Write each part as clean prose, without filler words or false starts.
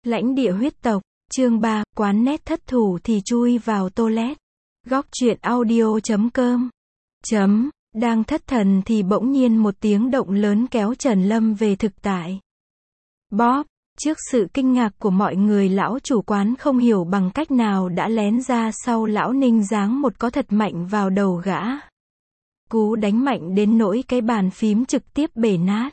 Lãnh địa huyết tộc, chương 3, quán nét thất thủ thì chui vào toilet. Góc truyện audio.com. Đang thất thần thì bỗng nhiên một tiếng động lớn kéo Trần Lâm về thực tại. Bob, trước sự kinh ngạc của mọi người, lão chủ quán không hiểu bằng cách nào đã lén ra sau lão Ninh giáng một có thật mạnh vào đầu gã. Cú đánh mạnh đến nỗi cái bàn phím trực tiếp bể nát.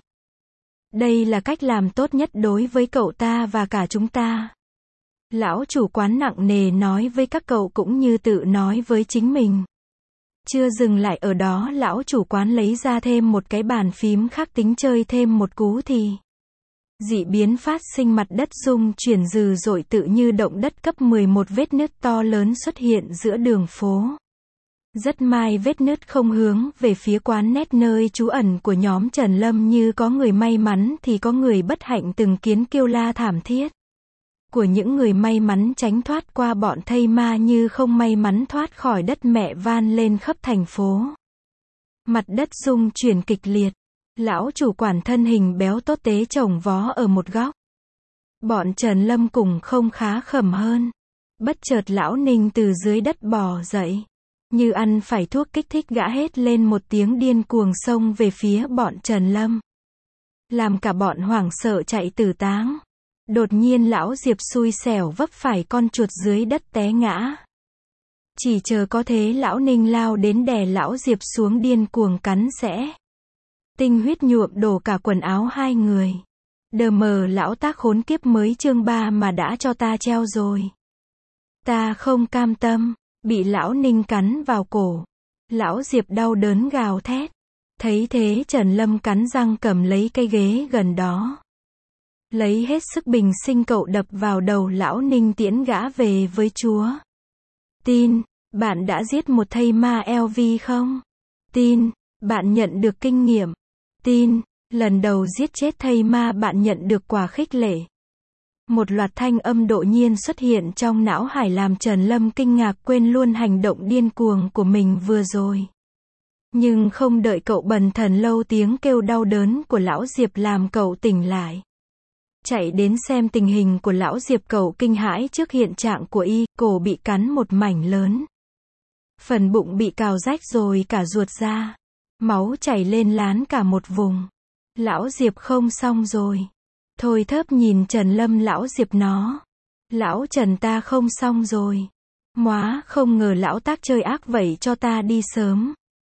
Đây là cách làm tốt nhất đối với cậu ta và cả chúng ta. Lão chủ quán nặng nề nói với các cậu cũng như tự nói với chính mình. Chưa dừng lại ở đó, lão chủ quán lấy ra thêm một cái bàn phím khác tính chơi thêm một cú thì dị biến phát sinh, mặt đất rung chuyển dữ dội tự như động đất cấp 11, vết nứt to lớn xuất hiện giữa đường phố. Rất may vết nứt không hướng về phía quán nét nơi trú ẩn của nhóm Trần Lâm, như có người may mắn thì có người bất hạnh, từng tiếng kêu la thảm thiết của những người may mắn tránh thoát qua bọn thây ma như không may mắn thoát khỏi đất mẹ van lên khắp thành phố. Mặt đất rung chuyển kịch liệt. Lão chủ quản thân hình béo tốt tế chồng vó ở một góc. Bọn Trần Lâm cùng không khá khẩm hơn. Bất chợt lão Ninh từ dưới đất bò dậy. Như ăn phải thuốc kích thích, gã hét lên một tiếng điên cuồng xông về phía bọn Trần Lâm. Làm cả bọn hoảng sợ chạy tứ tán. Đột nhiên lão Diệp xui xẻo vấp phải con chuột dưới đất té ngã. Chỉ chờ có thế lão Ninh lao đến đè lão Diệp xuống điên cuồng cắn xẻ. Tinh huyết nhuộm đổ cả quần áo hai người. Đờ mờ, lão tác khốn kiếp, mới chương 3 mà đã cho ta treo rồi. Ta không cam tâm. Bị lão Ninh cắn vào cổ. Lão Diệp đau đớn gào thét. Thấy thế Trần Lâm cắn răng cầm lấy cây ghế gần đó. Lấy hết sức bình sinh cậu đập vào đầu lão Ninh, tiễn gã về với Chúa. Tin, bạn đã giết một thây ma LV không? Tin, bạn nhận được kinh nghiệm. Tin, lần đầu giết chết thây ma bạn nhận được quả khích lệ. Một loạt thanh âm đột nhiên xuất hiện trong não hải làm Trần Lâm kinh ngạc, quên luôn hành động điên cuồng của mình vừa rồi. Nhưng không đợi cậu bần thần lâu, tiếng kêu đau đớn của lão Diệp làm cậu tỉnh lại. Chạy đến xem tình hình của lão Diệp, cậu kinh hãi trước hiện trạng của y, cổ bị cắn một mảnh lớn. Phần bụng bị cào rách rồi cả ruột ra. Máu chảy lên lán cả một vùng. Lão Diệp không xong rồi. Thôi thớp nhìn Trần Lâm, lão Diệp nó. Lão Trần, ta không xong rồi. Móa, không ngờ lão tác chơi ác vậy, cho ta đi sớm.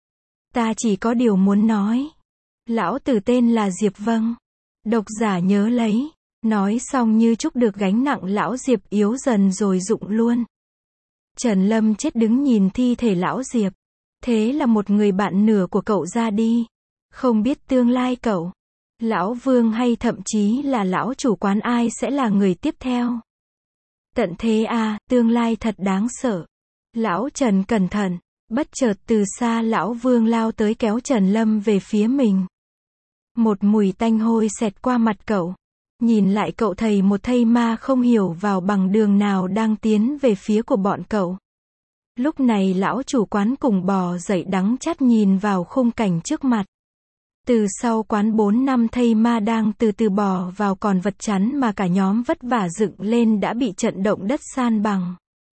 Ta chỉ có điều muốn nói. Lão tử tên là Diệp. Vâng. Độc giả nhớ lấy. Nói xong như trút được gánh nặng, lão Diệp yếu dần rồi rụng luôn. Trần Lâm chết đứng nhìn thi thể lão Diệp. Thế là một người bạn nửa của cậu ra đi. Không biết tương lai cậu, lão Vương hay thậm chí là lão chủ quán, ai sẽ là người tiếp theo. Tận thế à, tương lai thật đáng sợ. Lão Trần cẩn thận. Bất chợt từ xa lão Vương lao tới kéo Trần Lâm về phía mình. Một mùi tanh hôi xẹt qua mặt cậu. Nhìn lại cậu thấy một thây ma không hiểu vào bằng đường nào đang tiến về phía của bọn cậu. Lúc này lão chủ quán cùng bò dậy đắng chát nhìn vào khung cảnh trước mặt. Từ sau quán 4 năm thây ma đang từ từ bò vào, còn vật chắn mà cả nhóm vất vả dựng lên đã bị trận động đất san bằng.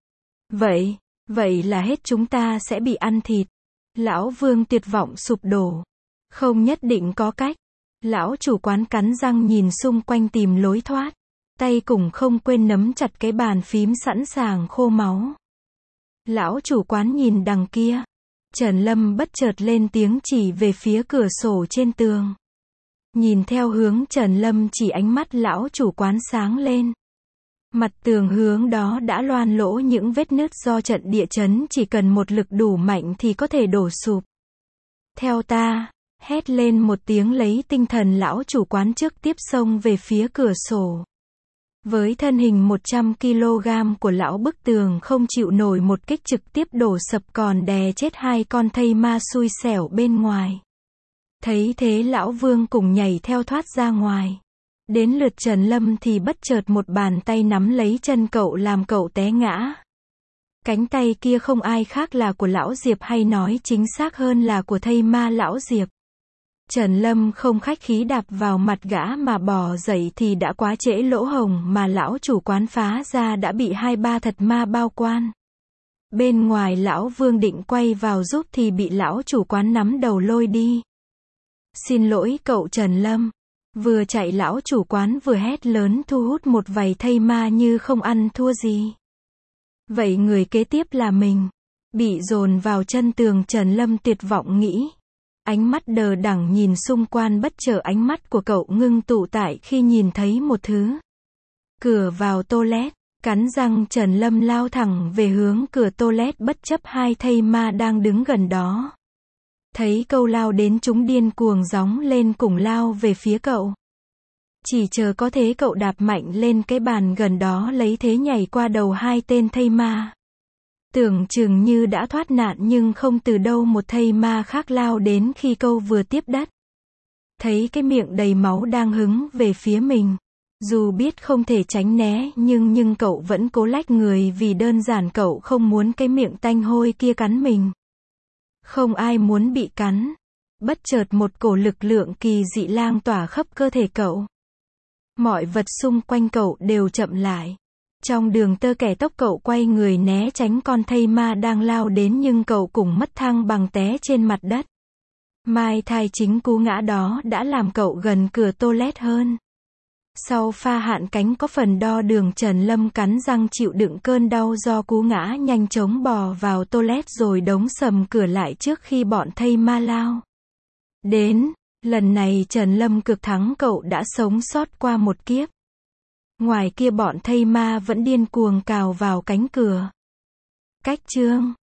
Vậy là hết, chúng ta sẽ bị ăn thịt. Lão Vương tuyệt vọng sụp đổ. Không nhất định có cách. Lão chủ quán cắn răng nhìn xung quanh tìm lối thoát. Tay cùng không quên nắm chặt cái bàn phím sẵn sàng khô máu. Lão chủ quán nhìn đằng kia. Trần Lâm bất chợt lên tiếng chỉ về phía cửa sổ trên tường. Nhìn theo hướng Trần Lâm chỉ, ánh mắt lão chủ quán sáng lên. Mặt tường hướng đó đã loang lỗ những vết nứt do trận địa chấn, chỉ cần một lực đủ mạnh thì có thể đổ sụp. Theo ta, hét lên một tiếng lấy tinh thần, lão chủ quán trước tiếp xông về phía cửa sổ. Với thân hình 100 kg của lão, bức tường không chịu nổi một kích trực tiếp đổ sập, còn đè chết hai con thây ma xui xẻo bên ngoài. Thấy thế lão Vương cùng nhảy theo thoát ra ngoài. Đến lượt Trần Lâm thì bất chợt một bàn tay nắm lấy chân cậu làm cậu té ngã. Cánh tay kia không ai khác là của lão Diệp, hay nói chính xác hơn là của thây ma lão Diệp. Trần Lâm không khách khí đạp vào mặt gã mà bỏ dậy thì đã quá trễ, lỗ hổng mà lão chủ quán phá ra đã bị 2-3 thật ma bao quan. Bên ngoài lão Vương định quay vào giúp thì bị lão chủ quán nắm đầu lôi đi. Xin lỗi cậu Trần Lâm. Vừa chạy lão chủ quán vừa hét lớn thu hút một vài thây ma như không ăn thua gì. Vậy người kế tiếp là mình. Bị dồn vào chân tường, Trần Lâm tuyệt vọng nghĩ. Ánh mắt đờ đẫn nhìn xung quanh, bất chợt ánh mắt của cậu ngưng tụ tại khi nhìn thấy một thứ. Cửa vào toilet. Cắn răng Trần Lâm lao thẳng về hướng cửa toilet bất chấp 2 thây ma đang đứng gần đó. Thấy cậu lao đến chúng điên cuồng gióng lên cùng lao về phía cậu. Chỉ chờ có thế cậu đạp mạnh lên cái bàn gần đó lấy thế nhảy qua đầu 2 tên thây ma. Tưởng chừng như đã thoát nạn nhưng không, từ đâu một thây ma khác lao đến khi cậu vừa tiếp đất. Thấy cái miệng đầy máu đang hứng về phía mình. Dù biết không thể tránh né nhưng cậu vẫn cố lách người vì đơn giản cậu không muốn cái miệng tanh hôi kia cắn mình. Không ai muốn bị cắn. Bất chợt một cổ lực lượng kỳ dị lan tỏa khắp cơ thể cậu. Mọi vật xung quanh cậu đều chậm lại. Trong đường tơ kẻ tốc cậu quay người né tránh con thây ma đang lao đến nhưng cậu cũng mất thăng bằng té trên mặt đất. Mai thai chính cú ngã đó đã làm cậu gần cửa toilet hơn. Sau pha hạn cánh có phần đo đường, Trần Lâm cắn răng chịu đựng cơn đau do cú ngã, nhanh chóng bò vào toilet rồi đóng sầm cửa lại trước khi bọn thây ma lao đến. Lần này Trần Lâm cực thắng, cậu đã sống sót qua một kiếp. Ngoài kia bọn thây ma vẫn điên cuồng cào vào cánh cửa. Cách chương